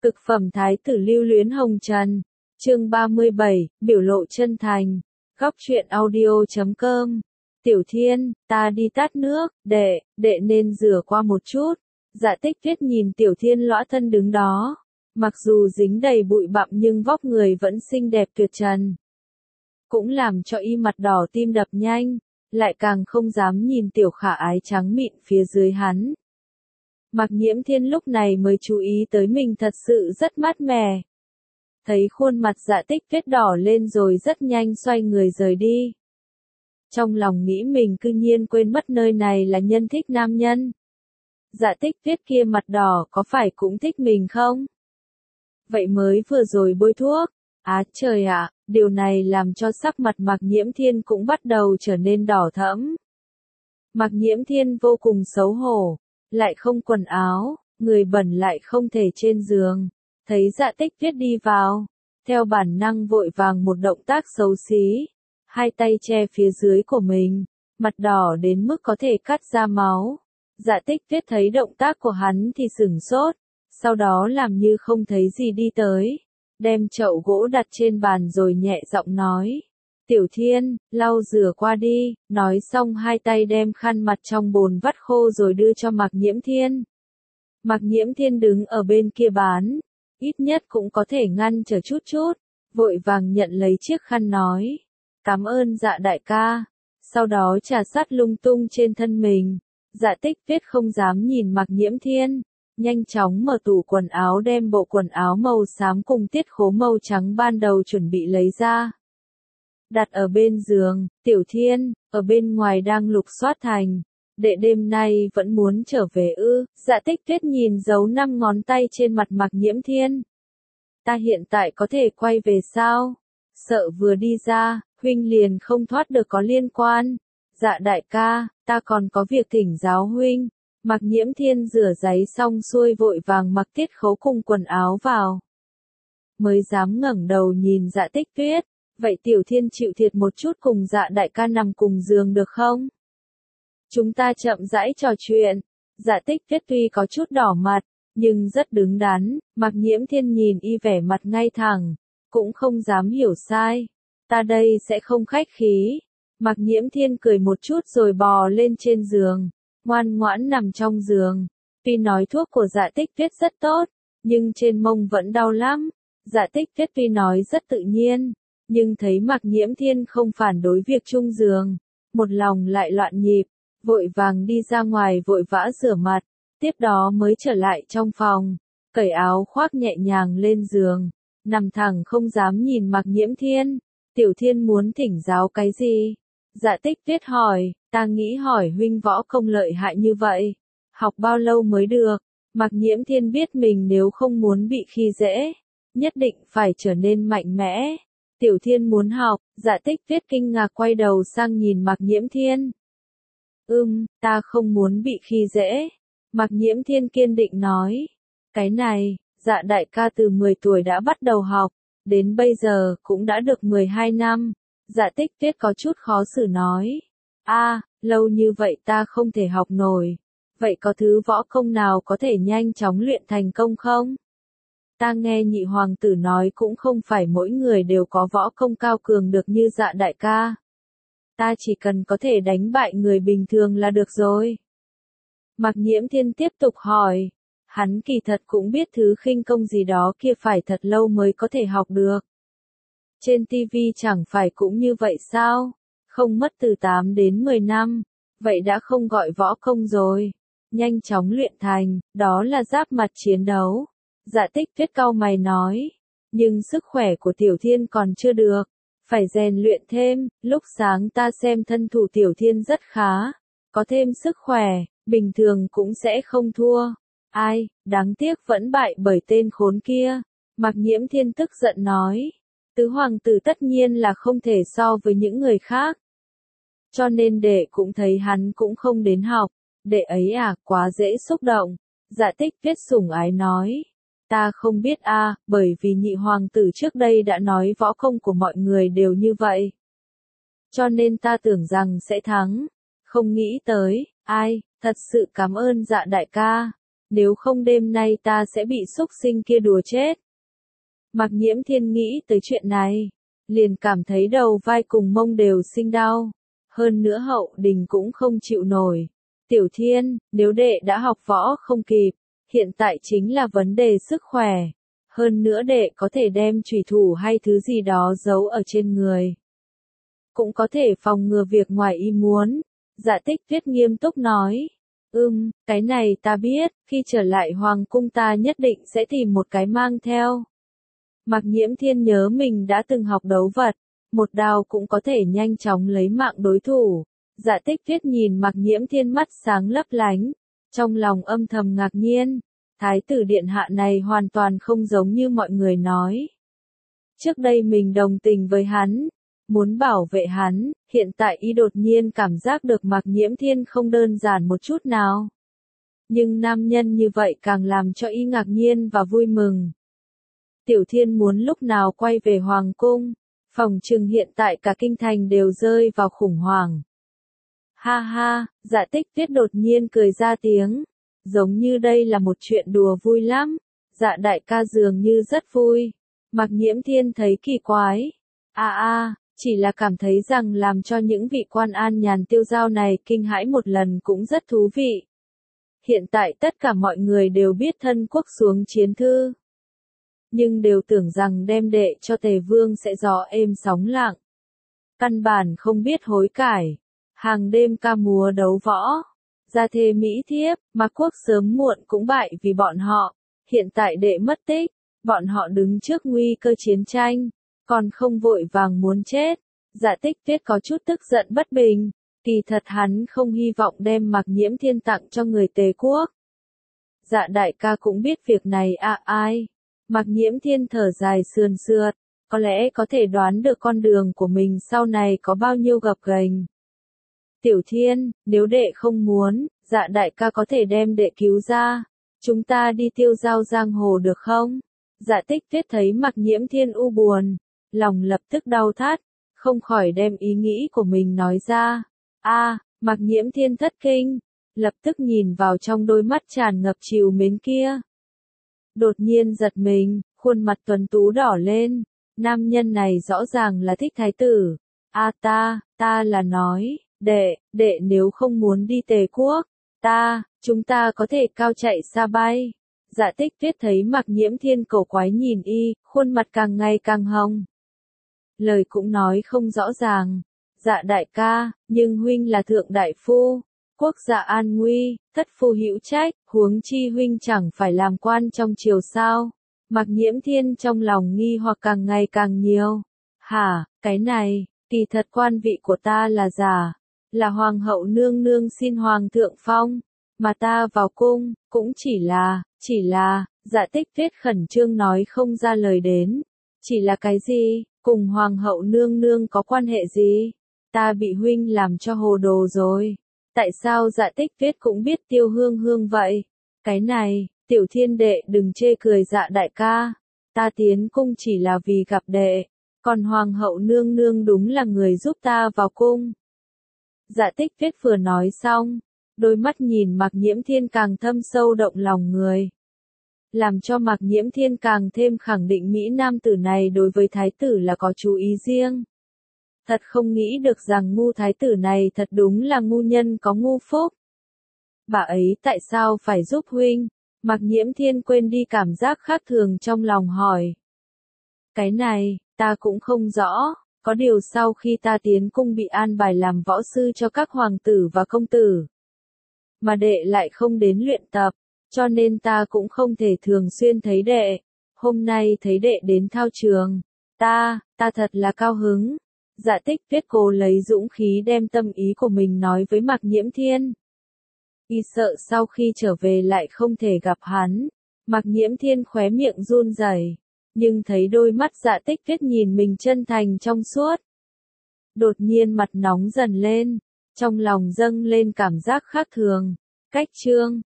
Cực phẩm thái tử lưu luyến hồng trần. Chương 37, biểu lộ chân thành. Góc truyện audio.com. Tiểu Thiên, ta đi tát nước, đệ nên rửa qua một chút. Dạ Tích Tuyết nhìn Tiểu Thiên lõa thân đứng đó. Mặc dù dính đầy bụi bặm nhưng vóc người vẫn xinh đẹp tuyệt trần. Cũng làm cho y mặt đỏ tim đập nhanh, lại càng không dám nhìn tiểu khả ái trắng mịn phía dưới hắn. Mạc Nhiễm Thiên lúc này mới chú ý tới mình thật sự rất mát mẻ. Thấy khuôn mặt Dạ Tích Tuyết đỏ lên rồi rất nhanh xoay người rời đi. Trong lòng nghĩ mình cư nhiên quên mất nơi này là nhân thích nam nhân. Dạ Tích Tuyết kia mặt đỏ có phải cũng thích mình không? Vậy mới vừa rồi bôi thuốc. Á trời ạ, điều này làm cho sắc mặt Mạc Nhiễm Thiên cũng bắt đầu trở nên đỏ thẫm. Mạc Nhiễm Thiên vô cùng xấu hổ, lại không quần áo, người bẩn lại không thể trên giường. Thấy Dạ Tích Tuyết đi vào, theo bản năng vội vàng một động tác xấu xí, hai tay che phía dưới của mình, mặt đỏ đến mức có thể cắt ra máu. Dạ Tích Tuyết thấy động tác của hắn thì sửng sốt, sau đó làm như không thấy gì đi tới, đem chậu gỗ đặt trên bàn rồi nhẹ giọng nói. Tiểu Thiên, lau rửa qua đi, nói xong hai tay đem khăn mặt trong bồn vắt khô rồi đưa cho Mạc Nhiễm Thiên. Mạc Nhiễm Thiên đứng ở bên kia bán, ít nhất cũng có thể ngăn trở chút, vội vàng nhận lấy chiếc khăn nói. Cảm ơn Dạ đại ca, sau đó trà sát lung tung trên thân mình. Dạ Tích Tuyết không dám nhìn Mạc Nhiễm Thiên, nhanh chóng mở tủ quần áo đem bộ quần áo màu xám cùng tiết khố màu trắng ban đầu chuẩn bị lấy ra. Đặt ở bên giường, Tiểu Thiên, ở bên ngoài đang lục soát thành. Đệ đêm nay vẫn muốn trở về ư? Dạ Tích Tuyết nhìn dấu 5 ngón tay trên mặt Mạc Nhiễm Thiên. Ta hiện tại có thể quay về sao? Sợ vừa đi ra, huynh liền không thoát được có liên quan. Dạ đại ca, ta còn có việc thỉnh giáo huynh. Mạc Nhiễm Thiên rửa giấy xong xuôi vội vàng mặc tiết khấu cùng quần áo vào. Mới dám ngẩng đầu nhìn Dạ Tích Tuyết. Vậy Tiểu Thiên chịu thiệt một chút cùng Dạ đại ca nằm cùng giường được không? Chúng ta chậm rãi trò chuyện. Dạ Tích Tuyết tuy có chút đỏ mặt, nhưng rất đứng đắn. Mạc Nhiễm Thiên nhìn y vẻ mặt ngay thẳng, cũng không dám hiểu sai. Ta đây sẽ không khách khí. Mạc Nhiễm Thiên cười một chút rồi bò lên trên giường, ngoan ngoãn nằm trong giường. Tuy nói thuốc của Dạ Tích Tuyết rất tốt, nhưng trên mông vẫn đau lắm. Dạ Tích Tuyết tuy nói rất tự nhiên, nhưng thấy Mạc Nhiễm Thiên không phản đối việc chung giường, một lòng lại loạn nhịp, vội vàng đi ra ngoài vội vã rửa mặt, tiếp đó mới trở lại trong phòng, cởi áo khoác nhẹ nhàng lên giường, nằm thẳng không dám nhìn Mạc Nhiễm Thiên. Tiểu Thiên muốn thỉnh giáo cái gì? Dạ Tích Tuyết hỏi, ta nghĩ hỏi huynh võ công lợi hại như vậy, học bao lâu mới được? Mạc Nhiễm Thiên biết mình nếu không muốn bị khi dễ, nhất định phải trở nên mạnh mẽ. Tiểu Thiên muốn học. Dạ Tích Tuyết kinh ngạc quay đầu sang nhìn Mạc Nhiễm Thiên. Ta không muốn bị khi dễ. Mạc Nhiễm Thiên kiên định nói. Cái này, Dạ đại ca từ 10 tuổi đã bắt đầu học, đến bây giờ cũng đã được 12 năm. Dạ Tích Tuyết có chút khó xử nói. Lâu như vậy ta không thể học nổi. Vậy có thứ võ công nào có thể nhanh chóng luyện thành công không? Ta nghe nhị hoàng tử nói cũng không phải mỗi người đều có võ công cao cường được như Dạ đại ca. Ta chỉ cần có thể đánh bại người bình thường là được rồi. Mạc Nhiễm Thiên tiếp tục hỏi. Hắn kỳ thật cũng biết thứ khinh công gì đó kia phải thật lâu mới có thể học được. Trên TV chẳng phải cũng như vậy sao? Không mất từ 8 đến 10 năm. Vậy đã không gọi võ công rồi. Nhanh chóng luyện thành, đó là giáp mặt chiến đấu. Dạ Tích Tuyết cau mày nói. Nhưng sức khỏe của Tiểu Thiên còn chưa được. Phải rèn luyện thêm. Lúc sáng ta xem thân thủ Tiểu Thiên rất khá. Có thêm sức khỏe, bình thường cũng sẽ không thua. Ai, đáng tiếc vẫn bại bởi tên khốn kia. Mạc Nhiễm Thiên tức giận nói. Tứ hoàng tử tất nhiên là không thể so với những người khác. Cho nên đệ cũng thấy hắn cũng không đến học. Đệ ấy quá dễ xúc động. Dạ Tích Tuyết sủng ái nói. Ta không biết bởi vì nhị hoàng tử trước đây đã nói võ công của mọi người đều như vậy. Cho nên ta tưởng rằng sẽ thắng. Không nghĩ tới, thật sự cảm ơn Dạ đại ca. nếu không đêm nay ta sẽ bị xúc sinh kia đùa chết. Mạc Nhiễm Thiên nghĩ tới chuyện này, liền cảm thấy đầu vai cùng mông đều sinh đau, hơn nữa Hậu Đình cũng không chịu nổi. Tiểu Thiên, nếu đệ đã học võ không kịp, hiện tại chính là vấn đề sức khỏe, hơn nữa đệ có thể đem chủy thủ hay thứ gì đó giấu ở trên người. Cũng có thể phòng ngừa việc ngoài ý muốn. Dạ Tích Tuyết nghiêm túc nói. Cái này ta biết, khi trở lại Hoàng cung ta nhất định sẽ tìm một cái mang theo. Mạc Nhiễm Thiên nhớ mình đã từng học đấu vật, một đao cũng có thể nhanh chóng lấy mạng đối thủ. Dạ Tích Tuyết nhìn Mạc Nhiễm Thiên mắt sáng lấp lánh, trong lòng âm thầm ngạc nhiên, Thái tử điện hạ này hoàn toàn không giống như mọi người nói. Trước đây mình đồng tình với hắn, muốn bảo vệ hắn, hiện tại y đột nhiên cảm giác được Mạc Nhiễm Thiên không đơn giản một chút nào. Nhưng nam nhân như vậy càng làm cho y ngạc nhiên và vui mừng. Tiểu Thiên muốn lúc nào quay về Hoàng cung, phòng trừng hiện tại cả kinh thành đều rơi vào khủng hoảng. Ha ha, Dạ Tích Tuyết đột nhiên cười ra tiếng, giống như đây là một chuyện đùa vui lắm. Dạ đại ca dường như rất vui. Mạc Nhiễm Thiên thấy kỳ quái. Chỉ là cảm thấy rằng làm cho những vị quan an nhàn tiêu dao này kinh hãi một lần cũng rất thú vị. Hiện tại tất cả mọi người đều biết thân quốc xuống chiến thư, nhưng đều tưởng rằng đem đệ cho Tề Vương sẽ gió êm sóng lặng. Căn bản không biết hối cải, hàng đêm ca múa đấu võ, gia thê mỹ thiếp, Mạc quốc sớm muộn cũng bại vì bọn họ. Hiện tại đệ mất tích, bọn họ đứng trước nguy cơ chiến tranh, còn không vội vàng muốn chết. Dạ Tích Tuyết có chút tức giận bất bình, kỳ thật hắn không hy vọng đem Mạc Nhiễm Thiên tặng cho người Tề quốc. Dạ đại ca cũng biết việc này ai? Mạc Nhiễm Thiên thở dài sườn sượt, có lẽ có thể đoán được con đường của mình sau này có bao nhiêu gập ghềnh. Tiểu Thiên, nếu đệ không muốn, dạ đại ca có thể đem đệ cứu ra, chúng ta đi tiêu giao giang hồ được không? Dạ Tích Tuyết thấy Mạc Nhiễm Thiên u buồn, lòng lập tức đau thắt, không khỏi đem ý nghĩ của mình nói ra. Mạc Nhiễm Thiên thất kinh, lập tức nhìn vào trong đôi mắt tràn ngập trìu mến kia. Đột nhiên giật mình, khuôn mặt tuấn tú đỏ lên, nam nhân này rõ ràng là thích thái tử. Ta là nói, đệ nếu không muốn đi Tề quốc, chúng ta có thể cao chạy xa bay. Dạ Tích Tuyết thấy Mạc Nhiễm Thiên cổ quái nhìn y, khuôn mặt càng ngày càng hồng. Lời cũng nói không rõ ràng. Dạ đại ca, nhưng huynh là thượng đại phu, quốc gia an nguy, thất phu hữu trách, huống chi huynh chẳng phải làm quan trong triều sao? Mạc Nhiễm Thiên trong lòng nghi hoặc càng ngày càng nhiều. Cái này, kỳ thật quan vị của ta là giả, là hoàng hậu nương nương xin hoàng thượng phong, mà ta vào cung, cũng chỉ là, Dạ Tích Tuyết khẩn trương nói không ra lời đến. Chỉ là cái gì, cùng hoàng hậu nương nương có quan hệ gì? Ta bị huynh làm cho hồ đồ rồi. Tại sao Dạ Tích Tuyết cũng biết Tiêu Hương Hương vậy? Cái này, Tiểu Thiên đệ đừng chê cười Dạ đại ca. Ta tiến cung chỉ là vì gặp đệ, còn hoàng hậu nương nương đúng là người giúp ta vào cung. Dạ Tích Tuyết vừa nói xong, đôi mắt nhìn Mạc Nhiễm Thiên càng thâm sâu động lòng người, làm cho Mạc Nhiễm Thiên càng thêm khẳng định Mỹ nam tử này đối với thái tử là có chú ý riêng. Thật không nghĩ được rằng ngu thái tử này thật đúng là ngu nhân có ngu phúc. Bà ấy tại sao phải giúp huynh? Mạc Nhiễm Thiên quên đi cảm giác khác thường trong lòng hỏi. Cái này, ta cũng không rõ, có điều sau khi ta tiến cung bị an bài làm võ sư cho các hoàng tử và công tử, mà đệ lại không đến luyện tập, cho nên ta cũng không thể thường xuyên thấy đệ. Hôm nay thấy đệ đến thao trường, ta thật là cao hứng. Dạ Tích Tuyết cố lấy dũng khí đem tâm ý của mình nói với Mạc Nhiễm Thiên. Y sợ sau khi trở về lại không thể gặp hắn. Mạc Nhiễm Thiên khóe miệng run rẩy, nhưng thấy đôi mắt Dạ Tích Tuyết nhìn mình chân thành trong suốt, đột nhiên mặt nóng dần lên, trong lòng dâng lên cảm giác khác thường. Cách chương